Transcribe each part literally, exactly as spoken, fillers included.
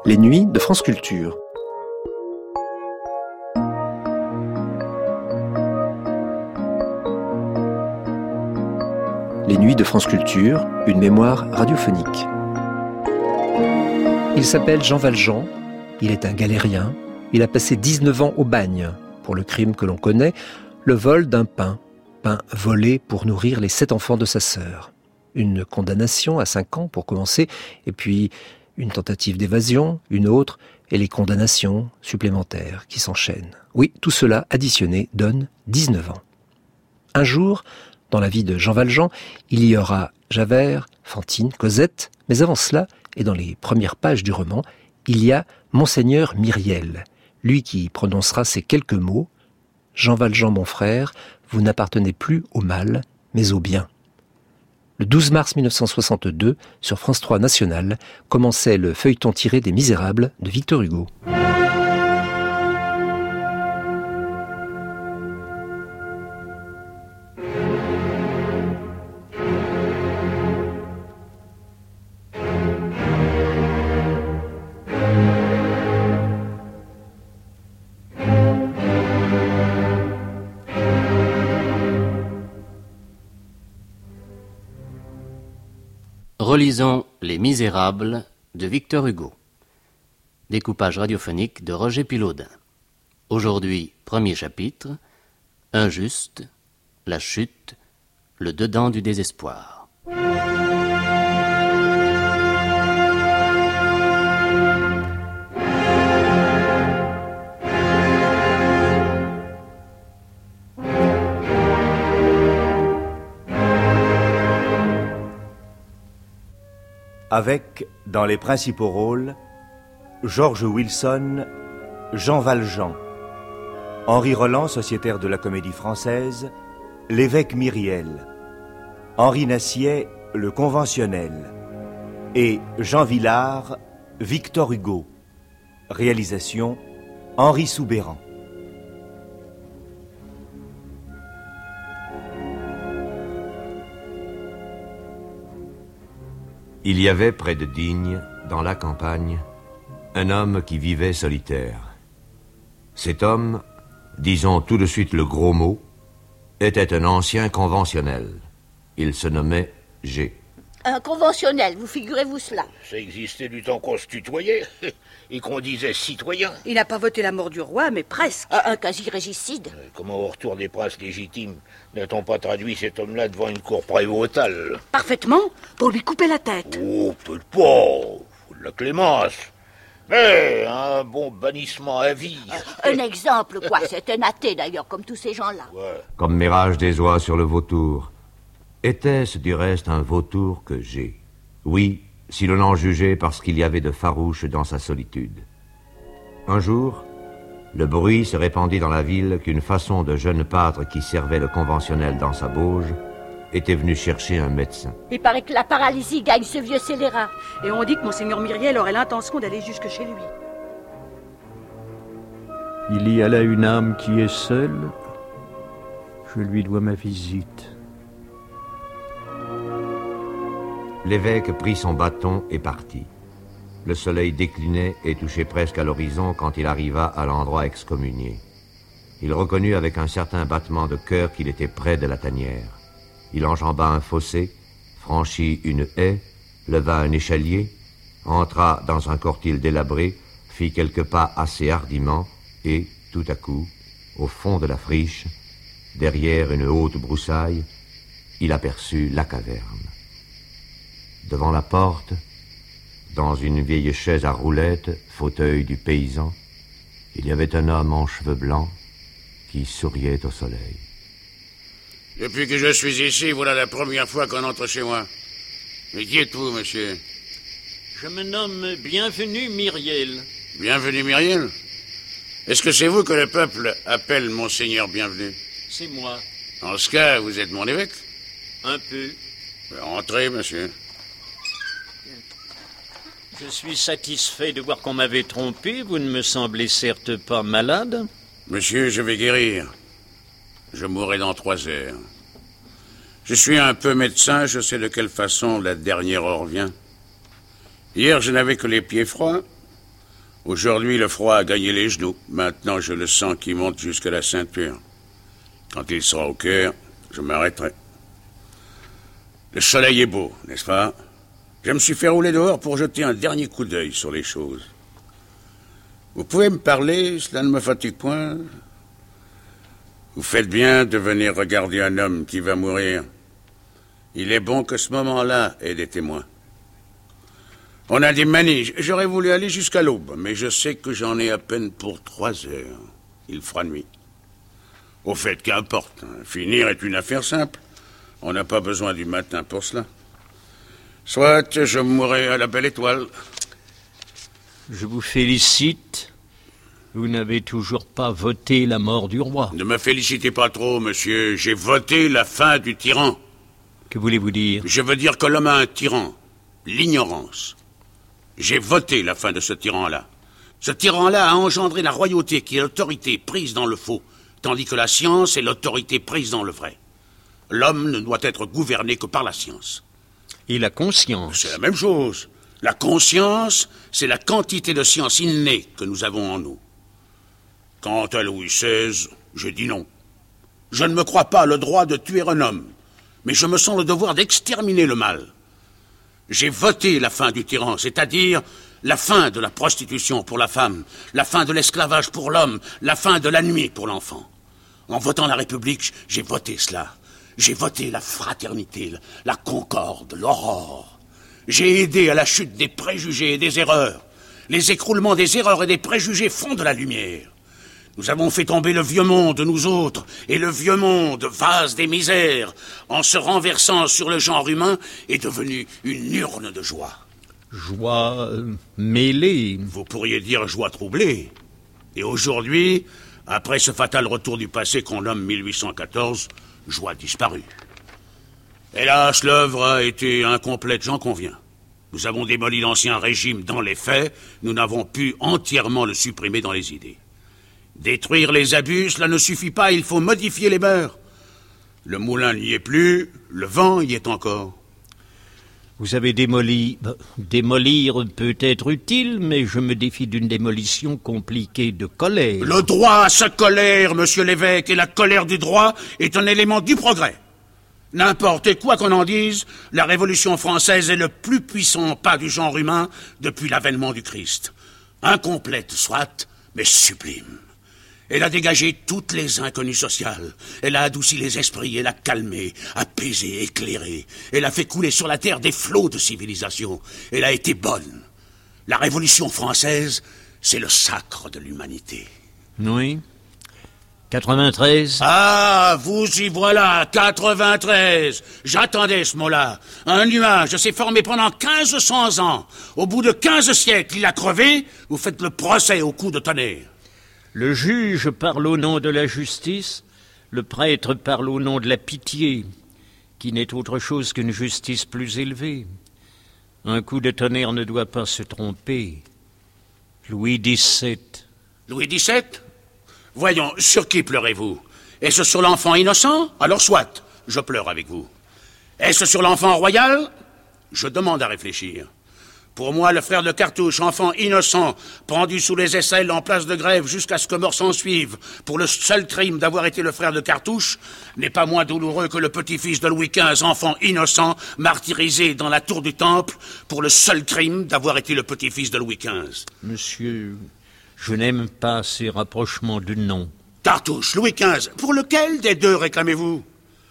Les nuits de France Culture. Les nuits de France Culture, une mémoire radiophonique. Il s'appelle Jean Valjean, il est un galérien, il a passé dix-neuf ans au bagne pour le crime que l'on connaît, le vol d'un pain, pain volé pour nourrir les sept enfants de sa sœur. Une condamnation à cinq ans pour commencer, et puis une tentative d'évasion, une autre, et les condamnations supplémentaires qui s'enchaînent. Oui, tout cela additionné donne dix-neuf ans. Un jour, dans la vie de Jean Valjean, il y aura Javert, Fantine, Cosette, mais avant cela, et dans les premières pages du roman, il y a Monseigneur Myriel, lui qui prononcera ces quelques mots « Jean Valjean, mon frère, vous n'appartenez plus au mal, mais au bien ». Le douze mars mille neuf cent soixante-deux, sur France trois National, commençait le feuilleton tiré des Misérables de Victor Hugo. Relisons Les Misérables de Victor Hugo. Découpage radiophonique de Roger Pilaudin. Aujourd'hui, premier chapitre, Injuste, la chute, le dedans du désespoir. Avec, dans les principaux rôles, George Wilson, Jean Valjean, Henri Roland, sociétaire de la Comédie Française, l'évêque Myriel, Henri Nassier, le conventionnel, et Jean Villard, Victor Hugo. Réalisation, Henri Soubeyran. Il y avait près de Digne, dans la campagne, un homme qui vivait solitaire. Cet homme, disons tout de suite le gros mot, était un ancien conventionnel. Il se nommait G. Un conventionnel, vous figurez-vous cela? Ça existait du temps qu'on se tutoyait et qu'on disait citoyen. Il n'a pas voté la mort du roi, mais presque. Un, un quasi-régicide. Euh, Comment au retour des princes légitimes n'a-t-on pas traduit cet homme-là devant une cour prévôtale? Parfaitement, pour lui couper la tête. Oh, peut-être pas, faut de la clémence. Mais un bon bannissement à vie. Un exemple, quoi. C'est un athée, d'ailleurs, comme tous ces gens-là. Ouais. Comme mirage des oies sur le vautour. Était-ce du reste un vautour que G? Oui, si l'on en jugeait parce qu'il y avait de farouche dans sa solitude. Un jour, le bruit se répandit dans la ville qu'une façon de jeune pâtre qui servait le conventionnel dans sa bauge était venu chercher un médecin. Il paraît que la paralysie gagne ce vieux scélérat. Et on dit que Monseigneur Myriel aurait l'intention d'aller jusque chez lui. Il y a là une âme qui est seule. Je lui dois ma visite. L'évêque prit son bâton et partit. Le soleil déclinait et touchait presque à l'horizon quand il arriva à l'endroit excommunié. Il reconnut avec un certain battement de cœur qu'il était près de la tanière. Il enjamba un fossé, franchit une haie, leva un échalier, entra dans un cortil délabré, fit quelques pas assez hardiment et, tout à coup, au fond de la friche, derrière une haute broussaille, il aperçut la caverne. Devant la porte, dans une vieille chaise à roulettes, fauteuil du paysan, il y avait un homme en cheveux blancs qui souriait au soleil. Depuis que je suis ici, voilà la première fois qu'on entre chez moi. Mais qui êtes-vous, monsieur? Je me nomme Bienvenu Myriel. Bienvenu Myriel? Est-ce que c'est vous que le peuple appelle Monseigneur Bienvenu? C'est moi. En ce cas, vous êtes mon évêque? Un peu. Entrez, monsieur. Je suis satisfait de voir qu'on m'avait trompé. Vous ne me semblez certes pas malade. Monsieur, je vais guérir. Je mourrai dans trois heures. Je suis un peu médecin, je sais de quelle façon la dernière heure vient. Hier, je n'avais que les pieds froids. Aujourd'hui, le froid a gagné les genoux. Maintenant, je le sens qui monte jusqu'à la ceinture. Quand il sera au cœur, je m'arrêterai. Le soleil est beau, n'est-ce pas? Je me suis fait rouler dehors pour jeter un dernier coup d'œil sur les choses. Vous pouvez me parler, cela ne me fatigue point. Vous faites bien de venir regarder un homme qui va mourir. Il est bon que ce moment-là ait des témoins. On a des manies. J'aurais voulu aller jusqu'à l'aube, mais je sais que j'en ai à peine pour trois heures. Il fera nuit. Au fait, qu'importe. Finir est une affaire simple. On n'a pas besoin du matin pour cela. Soit je mourrai à la belle étoile. Je vous félicite. Vous n'avez toujours pas voté la mort du roi. Ne me félicitez pas trop, monsieur. J'ai voté la fin du tyran. Que voulez-vous dire? Je veux dire que l'homme a un tyran. L'ignorance. J'ai voté la fin de ce tyran-là. Ce tyran-là a engendré la royauté qui est l'autorité prise dans le faux, tandis que la science est l'autorité prise dans le vrai. L'homme ne doit être gouverné que par la science. Et la conscience? C'est la même chose. La conscience, c'est la quantité de science innée que nous avons en nous. Quant à Louis seize, je dis non. Je ne me crois pas le droit de tuer un homme, mais je me sens le devoir d'exterminer le mal. J'ai voté la fin du tyran, c'est-à-dire la fin de la prostitution pour la femme, la fin de l'esclavage pour l'homme, la fin de la nuit pour l'enfant. En votant la République, j'ai voté cela. J'ai voté la fraternité, la concorde, l'aurore. J'ai aidé à la chute des préjugés et des erreurs. Les écroulements des erreurs et des préjugés font de la lumière. Nous avons fait tomber le vieux monde, nous autres, et le vieux monde, vase des misères, en se renversant sur le genre humain, est devenu une urne de joie. Joie euh, mêlée. Vous pourriez dire joie troublée. Et aujourd'hui, après ce fatal retour du passé qu'on nomme mille huit cent quatorze, joie disparue. Hélas, l'œuvre a été incomplète, j'en conviens. Nous avons démoli l'ancien régime dans les faits, nous n'avons pu entièrement le supprimer dans les idées. Détruire les abus, cela ne suffit pas, il faut modifier les mœurs. Le moulin n'y est plus, le vent y est encore. Vous avez démoli... Démolir peut être utile, mais je me défie d'une démolition compliquée de colère. Le droit se colère, monsieur l'évêque, et la colère du droit est un élément du progrès. N'importe quoi qu'on en dise, la Révolution française est le plus puissant pas du genre humain depuis l'avènement du Christ. Incomplète soit, mais sublime. Elle a dégagé toutes les inconnues sociales. Elle a adouci les esprits, elle a calmé, apaisé, éclairé. Elle a fait couler sur la terre des flots de civilisation. Elle a été bonne. La Révolution française, c'est le sacre de l'humanité. Oui. quatre-vingt-treize. Ah, vous y voilà, quatre-vingt-treize. J'attendais ce mot-là. Un nuage s'est formé pendant quinze cents ans. Au bout de quinze siècles, il a crevé. Vous faites le procès au coup de tonnerre. Le juge parle au nom de la justice, le prêtre parle au nom de la pitié, qui n'est autre chose qu'une justice plus élevée. Un coup de tonnerre ne doit pas se tromper. Louis dix-sept. Louis dix-sept? Voyons, sur qui pleurez-vous? Est-ce sur l'enfant innocent? Alors soit, je pleure avec vous. Est-ce sur l'enfant royal? Je demande à réfléchir. Pour moi, le frère de Cartouche, enfant innocent, pendu sous les aisselles en place de grève jusqu'à ce que mort s'en suive, pour le seul crime d'avoir été le frère de Cartouche, n'est pas moins douloureux que le petit-fils de Louis quinze, enfant innocent, martyrisé dans la tour du Temple, pour le seul crime d'avoir été le petit-fils de Louis quinze. Monsieur, je n'aime pas ces rapprochements de noms. Cartouche, Louis quinze, pour lequel des deux réclamez-vous?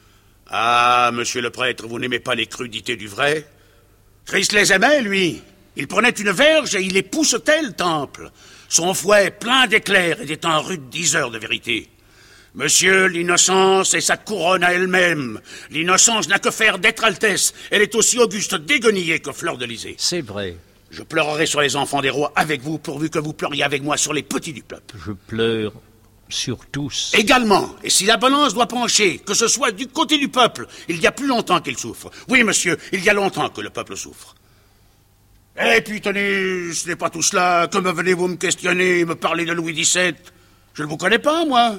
Ah, monsieur le prêtre, vous n'aimez pas les crudités du vrai? Christ les aimait, lui. Il prenait une verge et il époussetait le temple. Son fouet, plein d'éclairs, était un rude diseur de vérité. Monsieur, l'innocence est sa couronne à elle-même. L'innocence n'a que faire d'être altesse. Elle est aussi auguste déguenillée que fleur d'Elysée. C'est vrai. Je pleurerai sur les enfants des rois avec vous, pourvu que vous pleuriez avec moi sur les petits du peuple. Je pleure sur tous. Également. Et si la balance doit pencher, que ce soit du côté du peuple, il y a plus longtemps qu'il souffre. Oui, monsieur, il y a longtemps que le peuple souffre. Et puis, tenez, ce n'est pas tout cela. Que me venez-vous me questionner, me parler de Louis dix-sept? Je ne vous connais pas, moi.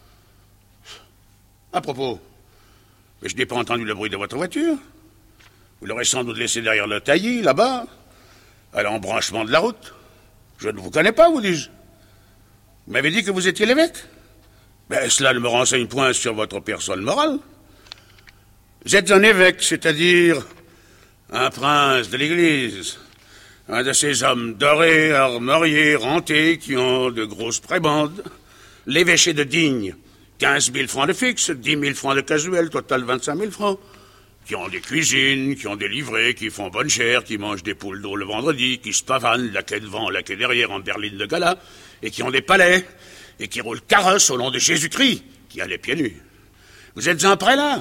À propos, mais je n'ai pas entendu le bruit de votre voiture. Vous l'aurez sans doute laissé derrière le taillis, là-bas, à l'embranchement de la route. Je ne vous connais pas, vous dis-je. Vous m'avez dit que vous étiez l'évêque. Mais cela ne me renseigne point sur votre personne morale. Vous êtes un évêque, c'est-à-dire un prince de l'Église, un de ces hommes dorés, armoriés, rentés, qui ont de grosses prébendes. L'évêché de Digne, quinze mille francs de fixe, dix mille francs de casuel, total vingt-cinq mille francs. Qui ont des cuisines, qui ont des livrées, qui font bonne chère, qui mangent des poules d'eau le vendredi, qui se pavanent, la quai devant, la quai derrière, en berline de gala, et qui ont des palais, et qui roulent carrosse au nom de Jésus-Christ, qui a les pieds nus. Vous êtes un prélat.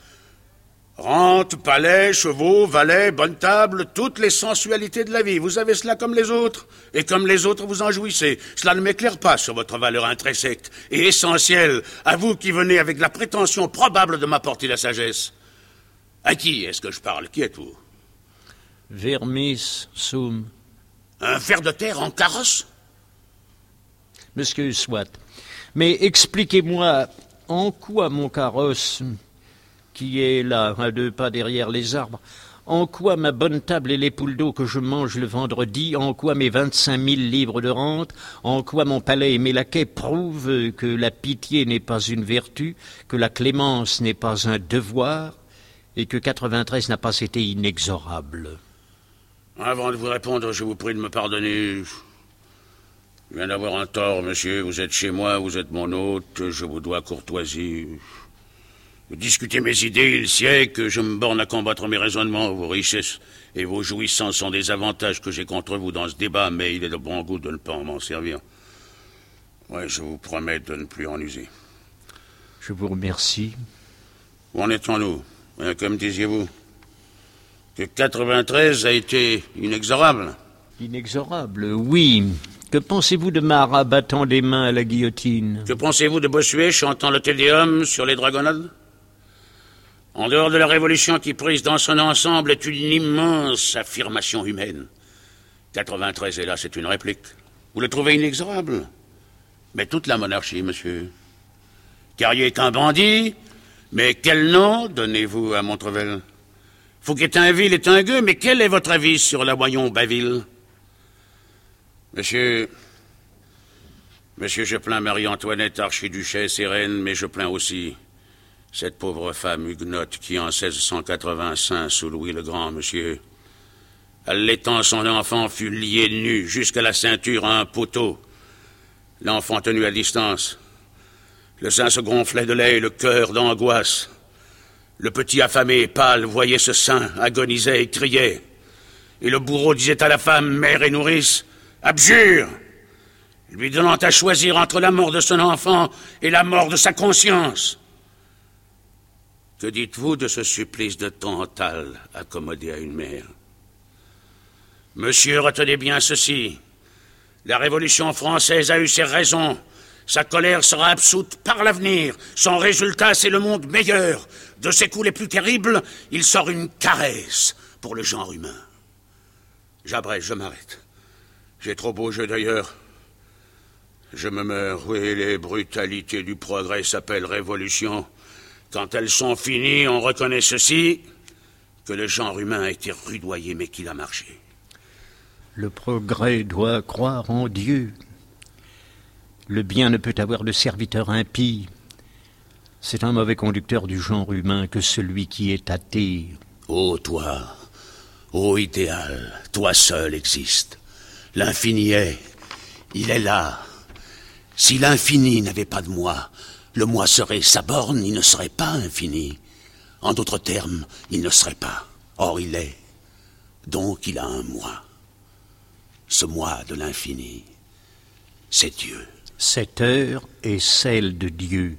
Rente, palais, chevaux, valets, bonne table, toutes les sensualités de la vie. Vous avez cela comme les autres, et comme les autres vous en jouissez. Cela ne m'éclaire pas sur votre valeur intrinsèque et essentielle, à vous qui venez avec la prétention probable de m'apporter la sagesse. À qui est-ce que je parle? Qui êtes-vous? Vermis sum. Un ver de terre en carrosse? Monsieur, soit. Mais expliquez-moi, en quoi mon carrosse, qui est là, à deux pas derrière les arbres, en quoi ma bonne table et les poules d'eau que je mange le vendredi, en quoi mes vingt-cinq mille livres de rente, en quoi mon palais et mes laquais prouvent que la pitié n'est pas une vertu, que la clémence n'est pas un devoir, et que quatre-vingt-treize n'a pas été inexorable. Avant de vous répondre, je vous prie de me pardonner. Je viens d'avoir un tort, monsieur. Vous êtes chez moi, vous êtes mon hôte, je vous dois courtoisie. Vous discutez mes idées, il sied que je me borne à combattre mes raisonnements. Vos richesses et vos jouissances sont des avantages que j'ai contre vous dans ce débat, mais il est de bon goût de ne pas m'en servir. Ouais, je vous promets de ne plus en user. Je vous remercie. Où en étions-nous? Comme disiez-vous, que quatre-vingt-treize a été inexorable. Inexorable, oui. Que pensez-vous de Marat battant des mains à la guillotine? Que pensez-vous de Bossuet chantant le Tédéum sur les dragonnades? En dehors de la Révolution qui, prise dans son ensemble, est une immense affirmation humaine. quatre-vingt-treize, et là, c'est une réplique. Vous le trouvez inexorable? Mais toute la monarchie, monsieur. Carrier est un bandit, mais quel nom donnez-vous à Montrevel? Fouquetinville est un gueux, mais quel est votre avis sur la Boyon-Baville? Monsieur, monsieur, je plains Marie-Antoinette, archiduchesse et reine, mais je plains aussi cette pauvre femme huguenote qui, en seize cent quatre-vingt-cinq, sous Louis le Grand, monsieur, allaitant son enfant, fut lié nu jusqu'à la ceinture à un poteau, l'enfant tenu à distance. Le sein se gonflait de lait et le cœur d'angoisse. Le petit affamé et pâle voyait ce sein, agonisait et criait. Et le bourreau disait à la femme, mère et nourrice, « Abjure !» lui donnant à choisir entre la mort de son enfant et la mort de sa conscience. Que dites-vous de ce supplice de Tantale accommodé à une mère? Monsieur, retenez bien ceci. La Révolution française a eu ses raisons. Sa colère sera absoute par l'avenir. Son résultat, c'est le monde meilleur. De ses coups les plus terribles, il sort une caresse pour le genre humain. J'abrège, je m'arrête. J'ai trop beau jeu d'ailleurs. Je me meurs. Oui, les brutalités du progrès s'appellent révolution. Quand elles sont finies, on reconnaît ceci, que le genre humain a été rudoyé, mais qu'il a marché. Le progrès doit croire en Dieu. Le bien ne peut avoir de serviteur impie. C'est un mauvais conducteur du genre humain que celui qui est athée. Ô toi, ô idéal, toi seul existe. L'infini est, il est là. Si l'infini n'avait pas de moi, le moi serait sa borne, il ne serait pas infini. En d'autres termes, il ne serait pas. Or, il est. Donc, il a un moi. Ce moi de l'infini, c'est Dieu. Cette heure est celle de Dieu.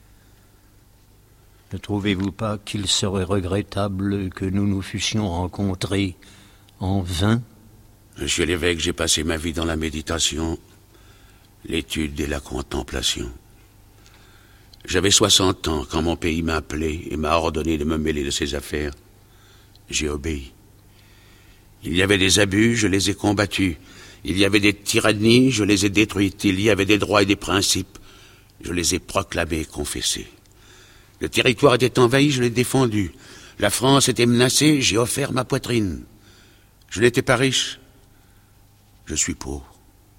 Ne trouvez-vous pas qu'il serait regrettable que nous nous fussions rencontrés en vain? Monsieur l'évêque, j'ai passé ma vie dans la méditation, l'étude et la contemplation. J'avais soixante ans quand mon pays m'a appelé et m'a ordonné de me mêler de ses affaires. J'ai obéi. Il y avait des abus, je les ai combattus. Il y avait des tyrannies, je les ai détruites. Il y avait des droits et des principes, je les ai proclamés et confessés. Le territoire était envahi, je l'ai défendu. La France était menacée, j'ai offert ma poitrine. Je n'étais pas riche, je suis pauvre.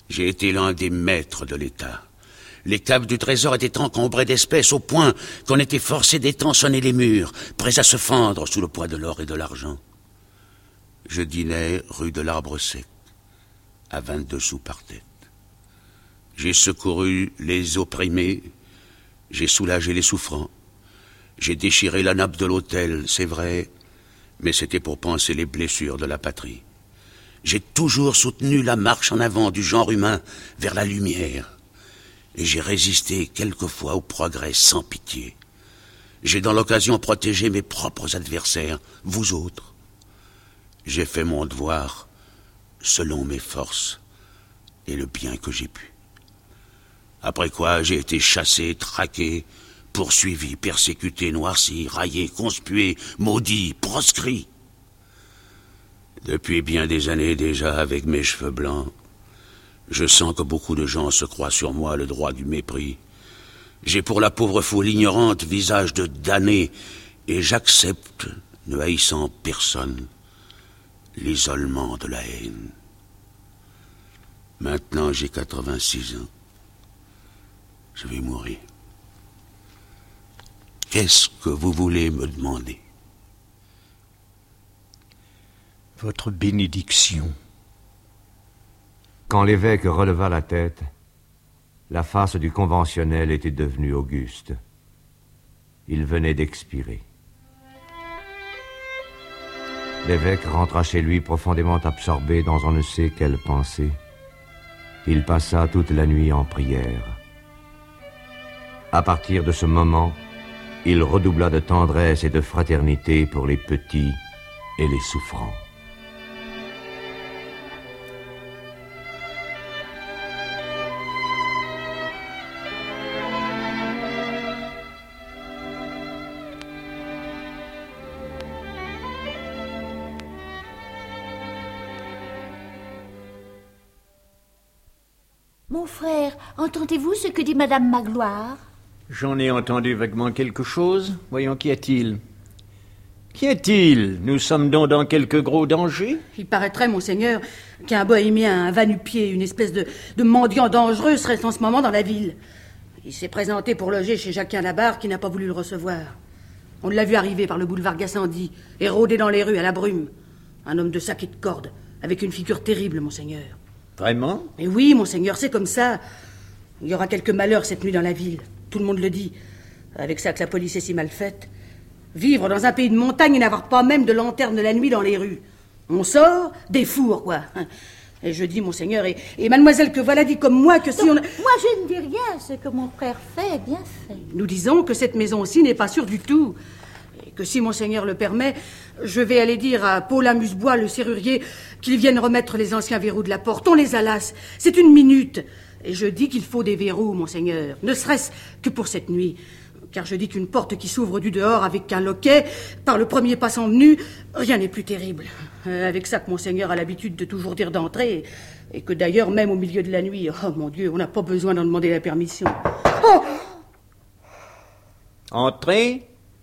J'ai été l'un des maîtres de l'État. Les caves du trésor étaient encombrées d'espèces au point qu'on était forcé d'étançonner les murs, prêts à se fendre sous le poids de l'or et de l'argent. Je dînais rue de l'Arbre Sec, à vingt-deux sous par tête. J'ai secouru les opprimés, j'ai soulagé les souffrants, j'ai déchiré la nappe de l'autel, c'est vrai, mais c'était pour panser les blessures de la patrie. J'ai toujours soutenu la marche en avant du genre humain vers la lumière. Et j'ai résisté quelquefois au progrès sans pitié. J'ai dans l'occasion protégé mes propres adversaires, vous autres. J'ai fait mon devoir selon mes forces et le bien que j'ai pu. Après quoi, j'ai été chassé, traqué, poursuivi, persécuté, noirci, raillé, conspué, maudit, proscrit. Depuis bien des années déjà, avec mes cheveux blancs, je sens que beaucoup de gens se croient sur moi le droit du mépris. J'ai pour la pauvre foule ignorante visage de damné, et j'accepte, ne haïssant personne, l'isolement de la haine. Maintenant, j'ai quatre-vingt-six ans. Je vais mourir. Qu'est-ce que vous voulez me demander? Votre bénédiction. Quand l'évêque releva la tête, la face du conventionnel était devenue auguste. Il venait d'expirer. L'évêque rentra chez lui profondément absorbé dans on ne sait quelle pensée. Il passa toute la nuit en prière. À partir de ce moment, il redoubla de tendresse et de fraternité pour les petits et les souffrants. Mon frère, entendez-vous ce que dit Madame Magloire? J'en ai entendu vaguement quelque chose. Voyons, qu'y a-t-il? Qu'y a-t-il? Nous sommes donc dans quelque gros danger? Il paraîtrait, monseigneur, qu'un bohémien, un va-nu-pied, une espèce de, de mendiant dangereux serait en ce moment dans la ville. Il s'est présenté pour loger chez Jacquin Labarre qui n'a pas voulu le recevoir. On l'a vu arriver par le boulevard Gassendi et rôder dans les rues à la brume. Un homme de sac et de corde, avec une figure terrible, monseigneur. Vraiment? Mais oui, monseigneur, c'est comme ça. Il y aura quelques malheurs cette nuit dans la ville. Tout le monde le dit. Avec ça que la police est si mal faite. Vivre dans un pays de montagne et n'avoir pas même de lanterne de la nuit dans les rues. On sort des fours, quoi. Et je dis, monseigneur, et, et mademoiselle que voilà dit comme moi que si Donc, on... Moi, je ne dis rien. Ce que mon frère fait est bien fait. Nous disons que cette maison-ci n'est pas sûre du tout. Et que si monseigneur le permet, je vais aller dire à Paulin Musebois, le serrurier, qu'il vienne remettre les anciens verrous de la porte. On les alasse. C'est une minute. Et je dis qu'il faut des verrous, monseigneur. Ne serait-ce que pour cette nuit. Car je dis qu'une porte qui s'ouvre du dehors avec un loquet, par le premier passant venu, rien n'est plus terrible. Euh, avec ça que monseigneur a l'habitude de toujours dire d'entrer, et que d'ailleurs, même au milieu de la nuit, oh mon Dieu, on n'a pas besoin d'en demander la permission. Oh! Entrez.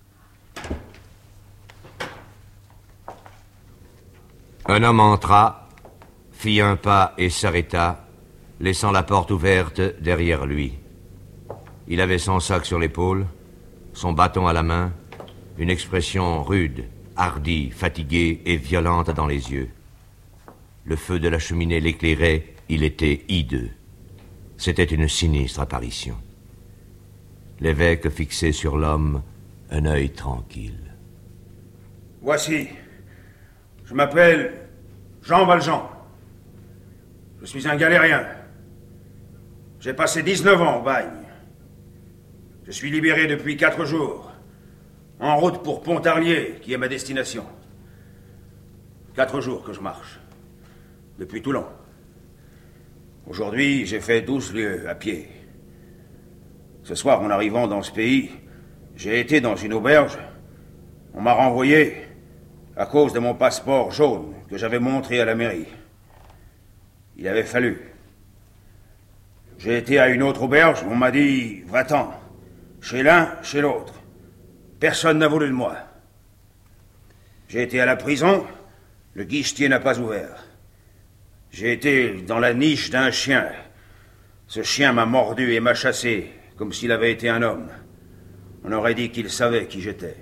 Un homme entra, fit un pas et s'arrêta, laissant la porte ouverte derrière lui. Il avait son sac sur l'épaule, son bâton à la main, une expression rude, hardie, fatiguée et violente dans les yeux. Le feu de la cheminée l'éclairait, il était hideux. C'était une sinistre apparition. L'évêque fixait sur l'homme un œil tranquille. Voici, je m'appelle Jean Valjean. Je suis un galérien. J'ai passé dix-neuf ans au bagne. Je suis libéré depuis quatre jours, en route pour Pontarlier, qui est ma destination. Quatre jours que je marche, depuis Toulon. Aujourd'hui, j'ai fait douze lieues à pied. Ce soir, en arrivant dans ce pays, j'ai été dans une auberge. On m'a renvoyé à cause de mon passeport jaune que j'avais montré à la mairie. Il avait fallu. J'ai été à une autre auberge, on m'a dit « va-t'en ». Chez l'un, chez l'autre. Personne n'a voulu de moi. J'ai été à la prison, le guichetier n'a pas ouvert. J'ai été dans la niche d'un chien, Ce chien m'a mordu et m'a chassé, comme s'il avait été un homme. On aurait dit qu'il savait qui j'étais.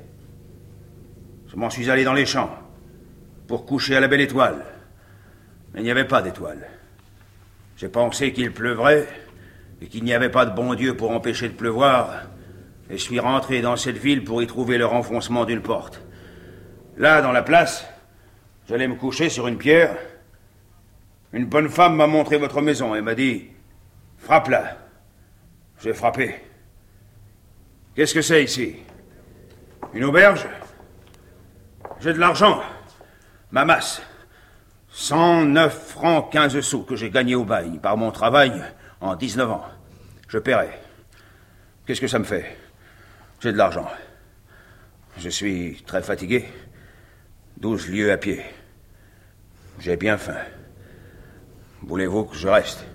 Je m'en suis allé dans les champs, pour coucher à la belle étoile. Mais il n'y avait pas d'étoile. J'ai pensé qu'il pleuvrait, et qu'il n'y avait pas de bon Dieu pour empêcher de pleuvoir, et je suis rentré dans cette ville pour y trouver le renfoncement d'une porte. Là, dans la place, j'allais me coucher sur une pierre. Une bonne femme m'a montré votre maison et m'a dit « Frappe-la ». J'ai frappé. Qu'est-ce que c'est ici? Une auberge? J'ai de l'argent. Ma masse. cent neuf francs quinze sous que j'ai gagné au bagne par mon travail en dix-neuf ans. Je paierai. Qu'est-ce que ça me fait? J'ai de l'argent. Je suis très fatigué. Douze lieues à pied. J'ai bien faim. Voulez-vous que je reste?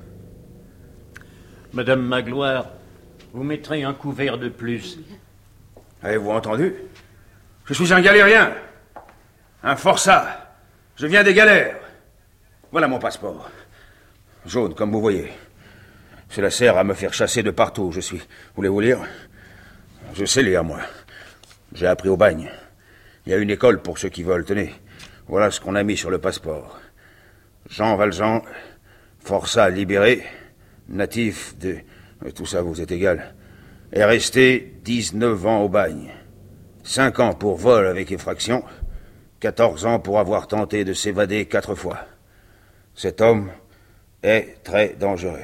Madame Magloire, vous mettrez un couvert de plus. Avez-vous entendu? Je suis un galérien. Un forçat. Je viens des galères. Voilà mon passeport. Jaune, comme vous voyez. Cela sert à me faire chasser de partout où je suis. Voulez-vous lire? Je sais lire, moi. J'ai appris au bagne. Il y a une école pour ceux qui veulent. Tenez, voilà ce qu'on a mis sur le passeport. Jean Valjean, forçat libéré, natif de... Tout ça vous est égal. Est resté dix-neuf ans au bagne. Cinq ans pour vol avec effraction. quatorze ans pour avoir tenté de s'évader quatre fois. Cet homme est très dangereux.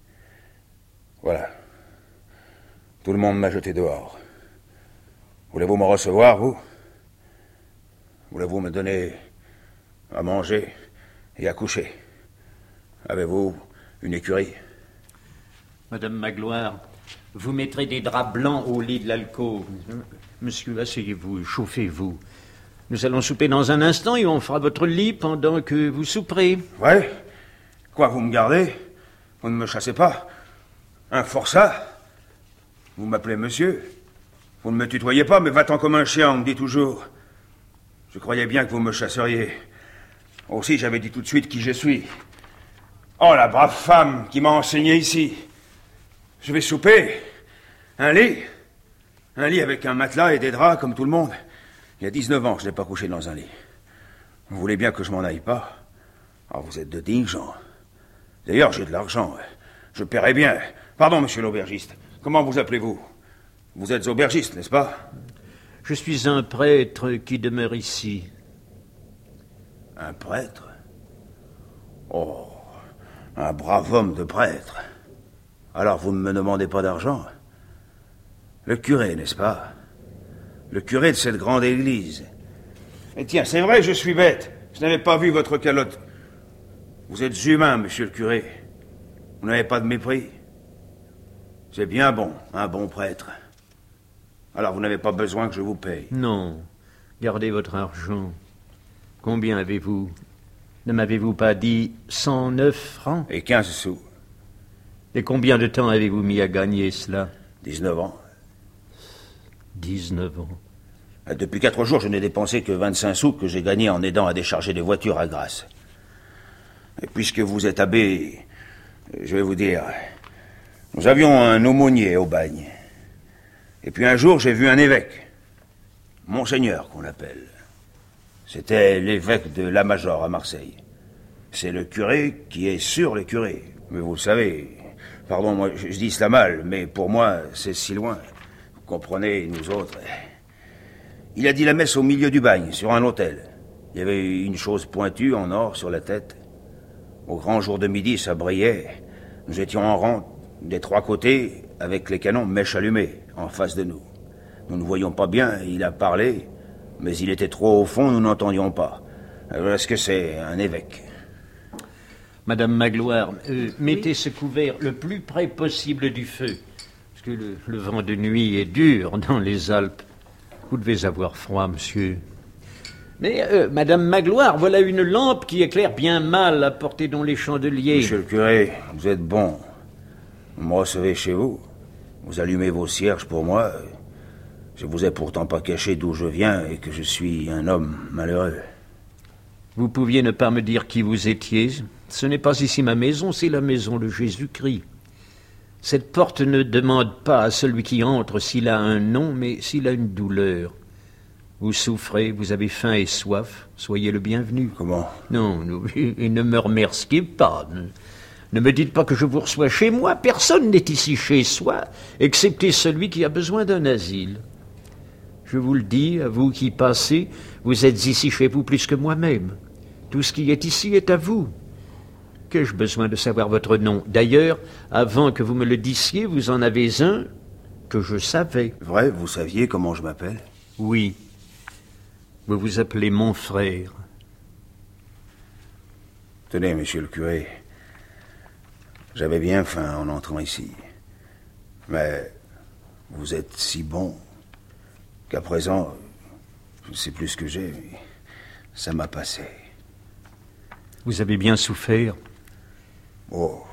Voilà. Tout le monde m'a jeté dehors. Voulez-vous me recevoir, vous? Voulez-vous me donner à manger et à coucher? Avez-vous une écurie? Madame Magloire, vous mettrez des draps blancs au lit de l'alcôve. Monsieur, asseyez-vous, chauffez-vous. Nous allons souper dans un instant et on fera votre lit pendant que vous souperez. Ouais? Quoi, vous me gardez? Vous ne me chassez pas? Un forçat? Vous m'appelez monsieur? Vous ne me tutoyez pas, mais va-t'en comme un chien, on me dit toujours. Je croyais bien que vous me chasseriez. Aussi, j'avais dit tout de suite qui je suis. Oh, la brave femme qui m'a enseigné ici. Je vais souper. Un lit. Un lit avec un matelas et des draps, comme tout le monde. Il y a dix-neuf ans que je n'ai pas couché dans un lit. Vous voulez bien que je m'en aille pas? Oh, vous êtes de dignes gens. D'ailleurs, j'ai de l'argent. Je paierai bien. Pardon, monsieur l'aubergiste. Comment vous appelez-vous? Vous êtes aubergiste, n'est-ce pas? Je suis un prêtre qui demeure ici. Un prêtre? Oh, un brave homme de prêtre. Alors vous ne me demandez pas d'argent? Le curé, n'est-ce pas? Le curé de cette grande église. Et tiens, c'est vrai, je suis bête. Je n'avais pas vu votre calotte. Vous êtes humain, monsieur le curé. Vous n'avez pas de mépris. C'est bien bon, un bon prêtre. Alors vous n'avez pas besoin que je vous paye? Non, gardez votre argent. Combien avez-vous? Ne m'avez-vous pas dit cent neuf francs? Et quinze sous. Et combien de temps avez-vous mis à gagner cela? Dix-neuf ans. Dix-neuf ans. Depuis quatre jours, je n'ai dépensé que vingt-cinq sous que j'ai gagnés en aidant à décharger des voitures à Grasse. Et puisque vous êtes abbé, je vais vous dire, nous avions un aumônier au bagne. Et puis un jour, j'ai vu un évêque, Monseigneur qu'on l'appelle. C'était l'évêque de la Major à Marseille. C'est le curé qui est sur le curé. Mais vous le savez, pardon, moi je dis cela mal, mais pour moi, c'est si loin. Vous comprenez, nous autres. Il a dit la messe au milieu du bagne, sur un autel. Il y avait une chose pointue en or sur la tête. Au grand jour de midi, ça brillait. Nous étions en rang des trois côtés, avec les canons mèche allumée, en face de nous. Nous ne voyions pas bien, il a parlé, mais il était trop au fond, nous n'entendions pas. Alors, est-ce que c'est un évêque? Madame Magloire, euh, mettez oui. ce couvert le plus près possible du feu, parce que le, le vent de nuit est dur dans les Alpes. Vous devez avoir froid, monsieur. Mais, euh, Madame Magloire, voilà une lampe qui éclaire bien mal à portée dans les chandeliers. Monsieur le curé, vous êtes bon. Vous me recevez chez vous. Vous allumez vos cierges pour moi. Je vous ai pourtant pas caché d'où je viens et que je suis un homme malheureux. Vous pouviez ne pas me dire qui vous étiez. Ce n'est pas ici ma maison, c'est la maison de Jésus-Christ. Cette porte ne demande pas à celui qui entre s'il a un nom, mais s'il a une douleur. Vous souffrez, vous avez faim et soif, soyez le bienvenu. Comment? Non, non, et ne me remerciez pas. Ne, ne me dites pas que je vous reçois chez moi. Personne n'est ici chez soi, excepté celui qui a besoin d'un asile. Je vous le dis, à vous qui passez, vous êtes ici chez vous plus que moi-même. Tout ce qui est ici est à vous. Qu'ai-je besoin de savoir votre nom? D'ailleurs, avant que vous me le dissiez, vous en avez un que je savais. Vrai, vous saviez comment je m'appelle? Oui. Vous vous appelez mon frère. Tenez, monsieur le curé, j'avais bien faim en entrant ici. Mais vous êtes si bon qu'à présent, je ne sais plus ce que j'ai, mais ça m'a passé. Vous avez bien souffert. Oh.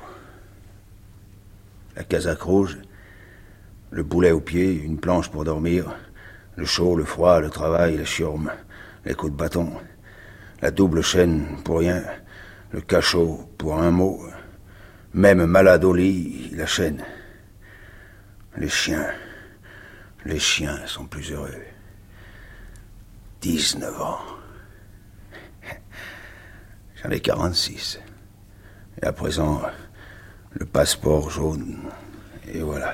La casaque rouge, le boulet au pied, une planche pour dormir, le chaud, le froid, le travail, la chiorme, les coups de bâton, la double chaîne pour rien, le cachot pour un mot, même malade au lit, la chaîne. Les chiens, les chiens sont plus heureux. dix-neuf ans. J'en ai quarante-six. Et à présent, le passeport jaune, et voilà.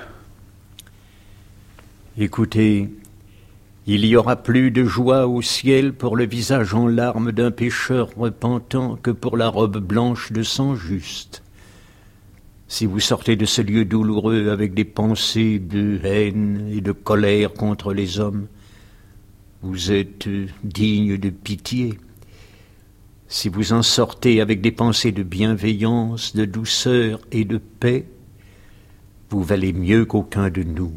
Écoutez, il y aura plus de joie au ciel pour le visage en larmes d'un pécheur repentant que pour la robe blanche de sang juste. Si vous sortez de ce lieu douloureux avec des pensées de haine et de colère contre les hommes, vous êtes digne de pitié. Si vous en sortez avec des pensées de bienveillance, de douceur et de paix, vous valez mieux qu'aucun de nous.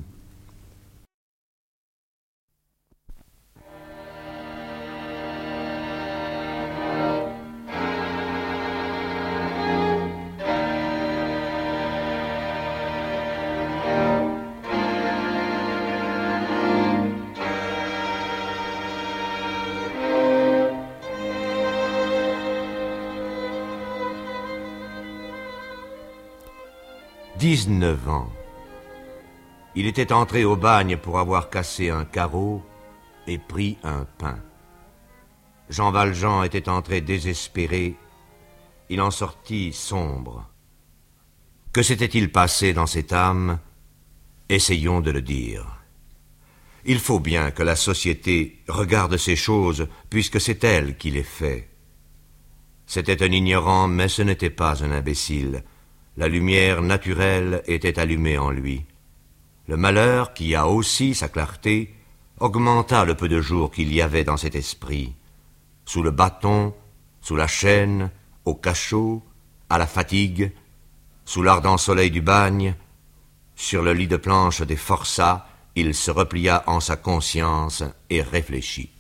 Dix-neuf ans. Il était entré au bagne pour avoir cassé un carreau et pris un pain. Jean Valjean était entré désespéré, il en sortit sombre. Que s'était-il passé dans cette âme? Essayons de le dire. Il faut bien que la société regarde ces choses, puisque c'est elle qui les fait. C'était un ignorant, mais ce n'était pas un imbécile. La lumière naturelle était allumée en lui. Le malheur, qui a aussi sa clarté, augmenta le peu de jour qu'il y avait dans cet esprit. Sous le bâton, sous la chaîne, au cachot, à la fatigue, sous l'ardent soleil du bagne, sur le lit de planche des forçats, il se replia en sa conscience et réfléchit.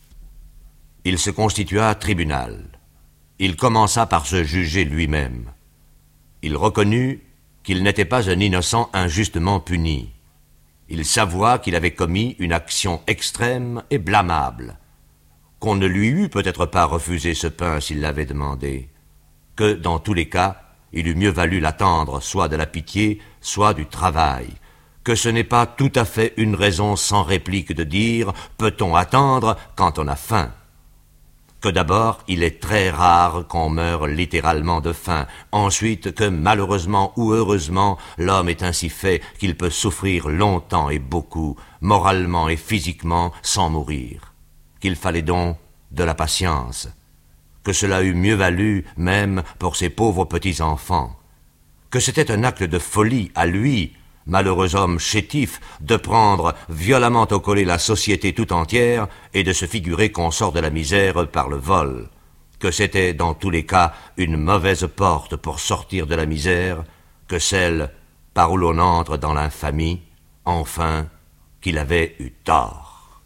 Il se constitua tribunal. Il commença par se juger lui-même. Il reconnut qu'il n'était pas un innocent injustement puni. Il s'avoua qu'il avait commis une action extrême et blâmable, qu'on ne lui eût peut-être pas refusé ce pain s'il l'avait demandé, que, dans tous les cas, il eût mieux valu l'attendre soit de la pitié, soit du travail, que ce n'est pas tout à fait une raison sans réplique de dire « peut-on attendre quand on a faim ?» Que d'abord, il est très rare qu'on meure littéralement de faim, ensuite que malheureusement ou heureusement, l'homme est ainsi fait qu'il peut souffrir longtemps et beaucoup, moralement et physiquement, sans mourir, qu'il fallait donc de la patience, que cela eût mieux valu même pour ses pauvres petits-enfants, que c'était un acte de folie à lui, malheureux homme chétif, de prendre violemment au collet la société tout entière et de se figurer qu'on sort de la misère par le vol, que c'était dans tous les cas une mauvaise porte pour sortir de la misère, que celle par où l'on entre dans l'infamie, enfin, qu'il avait eu tort.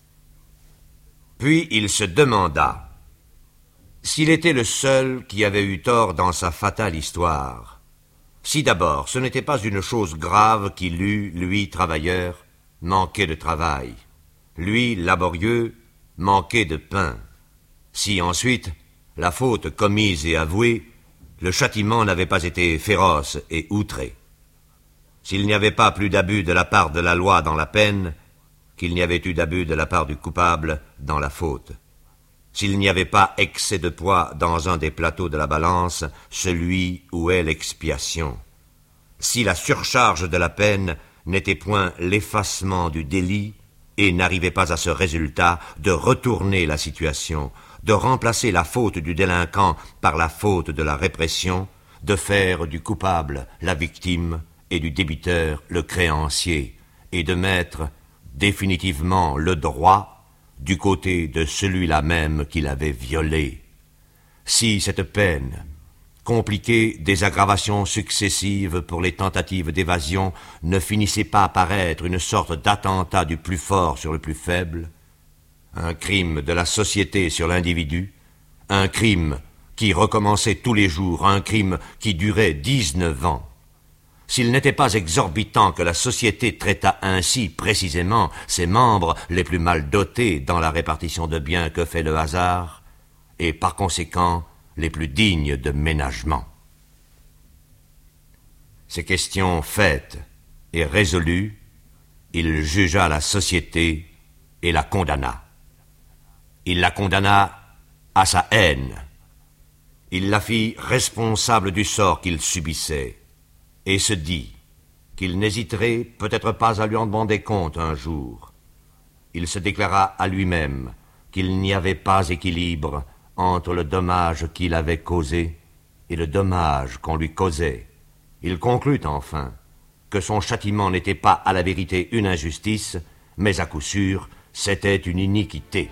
Puis il se demanda s'il était le seul qui avait eu tort dans sa fatale histoire. Si d'abord ce n'était pas une chose grave qu'il eût, lui, travailleur, manqué de travail, lui, laborieux, manqué de pain, si ensuite, la faute commise et avouée, le châtiment n'avait pas été féroce et outré. s'il n'y avait pas plus d'abus de la part de la loi dans la peine qu'il n'y avait eu d'abus de la part du coupable dans la faute. S'il n'y avait pas excès de poids dans un des plateaux de la balance, celui où est l'expiation. Si la surcharge de la peine n'était point l'effacement du délit et n'arrivait pas à ce résultat de retourner la situation, de remplacer la faute du délinquant par la faute de la répression, de faire du coupable la victime et du débiteur le créancier, et de mettre définitivement le droit du côté de celui-là même qui l'avait violé. Si cette peine, compliquée des aggravations successives pour les tentatives d'évasion, ne finissait pas par être une sorte d'attentat du plus fort sur le plus faible, un crime de la société sur l'individu, un crime qui recommençait tous les jours, un crime qui durait dix-neuf ans, s'il n'était pas exorbitant que la société traitât ainsi précisément ses membres les plus mal dotés dans la répartition de biens que fait le hasard, et par conséquent les plus dignes de ménagement. Ces questions faites et résolues, il jugea la société et la condamna. Il la condamna à sa haine. Il la fit responsable du sort qu'il subissait, et se dit qu'il n'hésiterait peut-être pas à lui en demander compte un jour. Il se déclara à lui-même qu'il n'y avait pas équilibre entre le dommage qu'il avait causé et le dommage qu'on lui causait. Il conclut enfin que son châtiment n'était pas à la vérité une injustice, mais à coup sûr c'était une iniquité.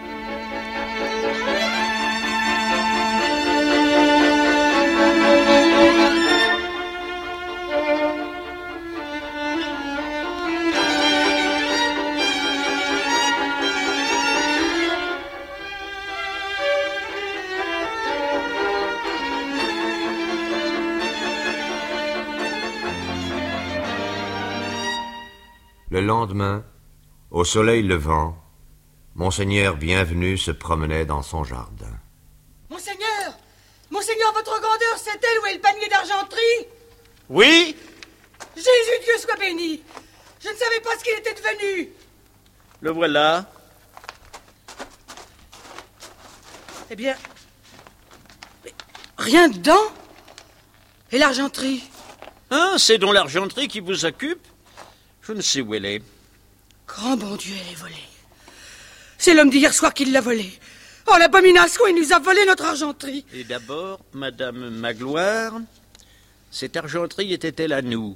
Le lendemain, au soleil levant, Monseigneur Bienvenu se promenait dans son jardin. Monseigneur! Monseigneur, votre grandeur, c'est elle où est le panier d'argenterie? Oui? Jésus, Dieu soit béni! Je ne savais pas ce qu'il était devenu. Le voilà. Eh bien... mais rien dedans? Et l'argenterie? Hein, c'est donc l'argenterie qui vous occupe? Je ne sais où elle est. Grand bon Dieu, elle est volée. C'est l'homme d'hier soir qui l'a volée. Oh, l'abomination, il nous a volé notre argenterie. Et d'abord, Madame Magloire, cette argenterie était-elle à nous?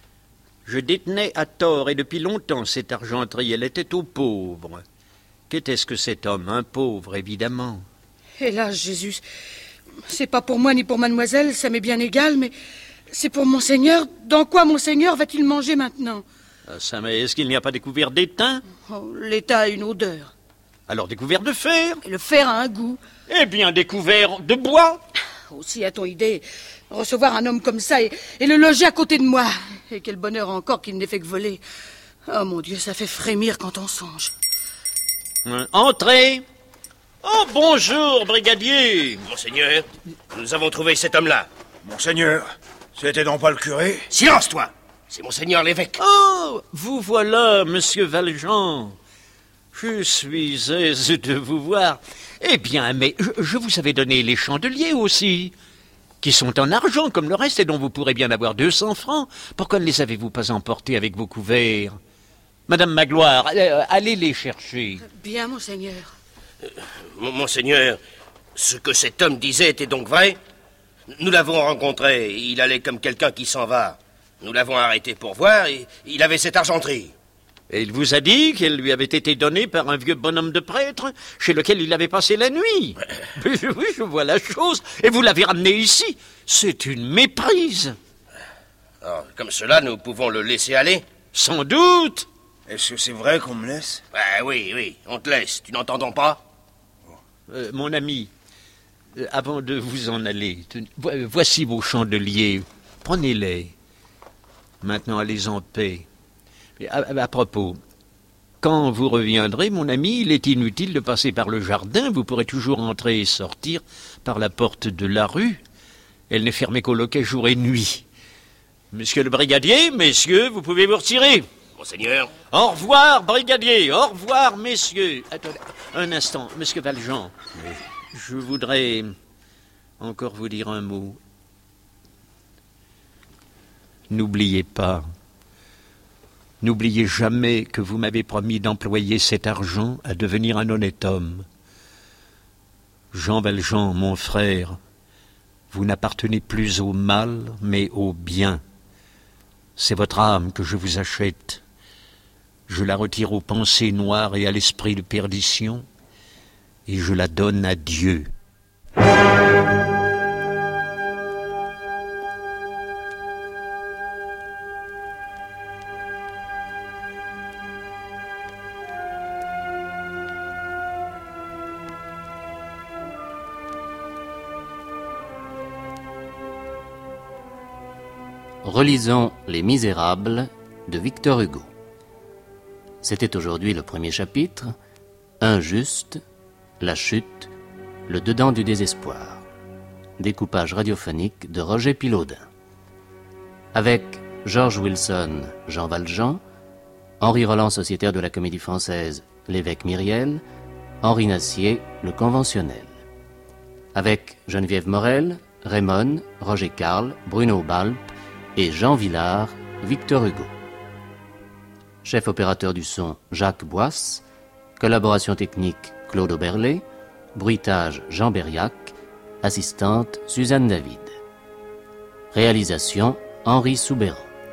Je détenais à tort, et depuis longtemps, cette argenterie. Elle était aux pauvres. Qu'était-ce que cet homme? Un pauvre, évidemment. Hélas, Jésus, c'est pas pour moi ni pour mademoiselle, ça m'est bien égal, mais c'est pour Monseigneur. Dans quoi Monseigneur va-t-il manger maintenant? Ah, ça, mais est-ce qu'il n'y a pas découvert d'étain? Oh, l'étain a une odeur. Alors découvert de fer? Et le fer a un goût. Eh bien, découvert de bois? Aussi a-t-on idée, recevoir un homme comme ça et, et le loger à côté de moi. Et quel bonheur encore qu'il n'ait fait que voler. Oh mon Dieu, ça fait frémir quand on songe. Euh, entrez. Oh, bonjour, brigadier. Monseigneur, nous avons trouvé cet homme-là. Monseigneur, c'était donc pas le curé? Silence, toi! C'est Monseigneur l'évêque. Oh, vous voilà, monsieur Valjean. Je suis aise de vous voir. Eh bien, mais je, je vous avais donné les chandeliers aussi, qui sont en argent comme le reste et dont vous pourrez bien avoir deux cents francs. Pourquoi ne les avez-vous pas emportés avec vos couverts? Madame Magloire, euh, allez les chercher. Bien, Monseigneur. Euh, Monseigneur, ce que cet homme disait était donc vrai? Nous l'avons rencontré, il allait comme quelqu'un qui s'en va. Nous l'avons arrêté pour voir et il avait cette argenterie. Et il vous a dit qu'elle lui avait été donnée par un vieux bonhomme de prêtre chez lequel il avait passé la nuit. Oui, je vois la chose. Et vous l'avez ramené ici. C'est une méprise. Alors, comme cela, nous pouvons le laisser aller? Sans doute. Est-ce que c'est vrai qu'on me laisse? Ben oui, oui, on te laisse. Tu n'entends donc pas? euh, Mon ami, euh, avant de vous en aller, ten... voici vos chandeliers. Prenez-les. Maintenant, allez en paix. À, à, à propos, quand vous reviendrez, mon ami, il est inutile de passer par le jardin. Vous pourrez toujours entrer et sortir par la porte de la rue. Elle n'est fermée qu'au loquet jour et nuit. Monsieur le brigadier, messieurs, vous pouvez vous retirer. Monseigneur. Au revoir, brigadier. Au revoir, messieurs. Attendez, un instant, monsieur Valjean. Oui. Je voudrais encore vous dire un mot. N'oubliez pas, n'oubliez jamais que vous m'avez promis d'employer cet argent à devenir un honnête homme. Jean Valjean, mon frère, vous n'appartenez plus au mal, mais au bien. C'est votre âme que je vous achète. Je la retire aux pensées noires et à l'esprit de perdition, et je la donne à Dieu. Relisons Les Misérables de Victor Hugo. C'était aujourd'hui le premier chapitre, Injuste, la chute, le dedans du désespoir. Découpage radiophonique de Roger Pilaudin. Avec George Wilson, Jean Valjean, Henri Roland, sociétaire de la Comédie Française, l'évêque Myriel, Henri Nassier, le conventionnel. Avec Geneviève Morel, Raymond, Roger Carle, Bruno Balp et Jean Villard, Victor Hugo. Chef opérateur du son, Jacques Boisse. Collaboration technique, Claude Oberlé. Bruitage, Jean Berriac. Assistante, Suzanne David. Réalisation, Henri Soubéran.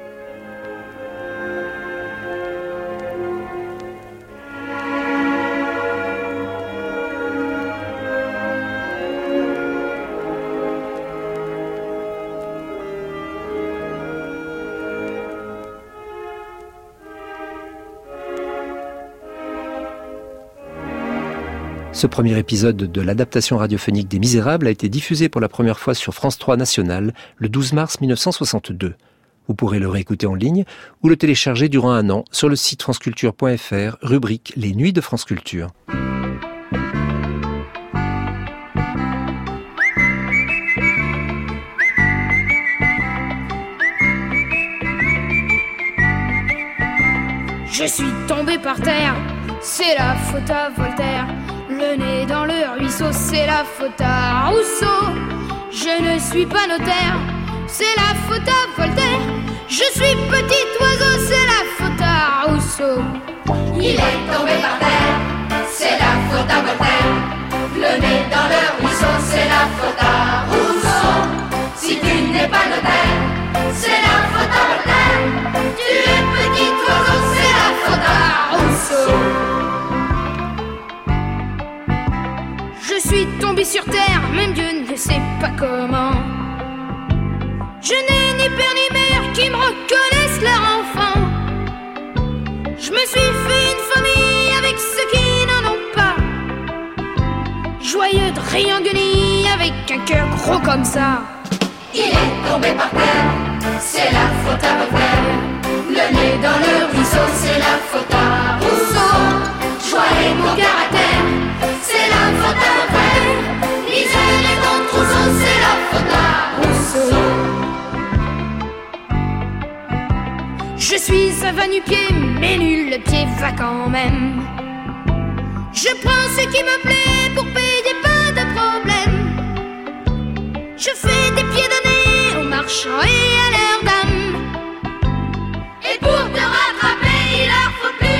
Ce premier épisode de l'adaptation radiophonique des Misérables a été diffusé pour la première fois sur France trois National le douze mars mille neuf cent soixante-deux. Vous pourrez le réécouter en ligne ou le télécharger durant un an sur le site franceculture point f r, rubrique Les Nuits de France Culture. Je suis tombé par terre, c'est la faute à Voltaire. Le nez dans le ruisseau, c'est la faute à Rousseau. Je ne suis pas notaire, c'est la faute à Voltaire. Je suis petit oiseau, c'est la faute à Rousseau. Il est tombé par terre, c'est la faute à Voltaire. Le nez dans le ruisseau, c'est la faute à Rousseau. Si tu n'es pas notaire, c'est la faute à Voltaire. Tu es petit oiseau, c'est la faute à Rousseau. Je suis tombé sur terre, même Dieu ne sait pas comment. Je n'ai ni père ni mère qui me reconnaissent leur enfant. Je me suis fait une famille avec ceux qui n'en ont pas. Joyeux de Rianguenis avec un cœur gros comme ça. Il est tombé par terre, c'est la faute à Voltaire. Le nez dans le ruisseau, c'est la faute à Rousseau. Joie et mon caractère, c'est la faute à Voltaire. Misère et mon trousseau, c'est la faute à Rousseau. Je suis un va-nu-pied, mais nul le pied va quand même. Je prends ce qui me plaît pour payer pas de problème. Je fais des pieds de nez aux marchands et à leurs dames. Et pour te rattraper, il leur faut plus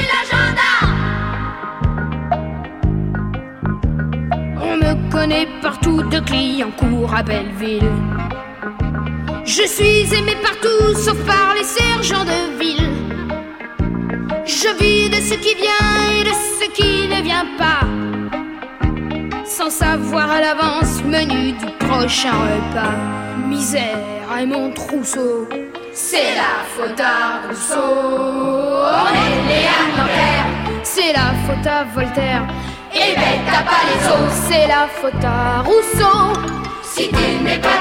la gendarme. On me connaît partout, de Clignancourt à Belleville. Je suis aimé partout, sauf par les sergents de ville. Je vis de ce qui vient et de ce qui ne vient pas, sans savoir à l'avance menu du prochain repas. Misère et mon trousseau, c'est la faute à Rousseau. On est né à Nanterre, c'est la faute à Voltaire. Et bête t'as pas les os, c'est la faute à Rousseau. Si tu n'es pas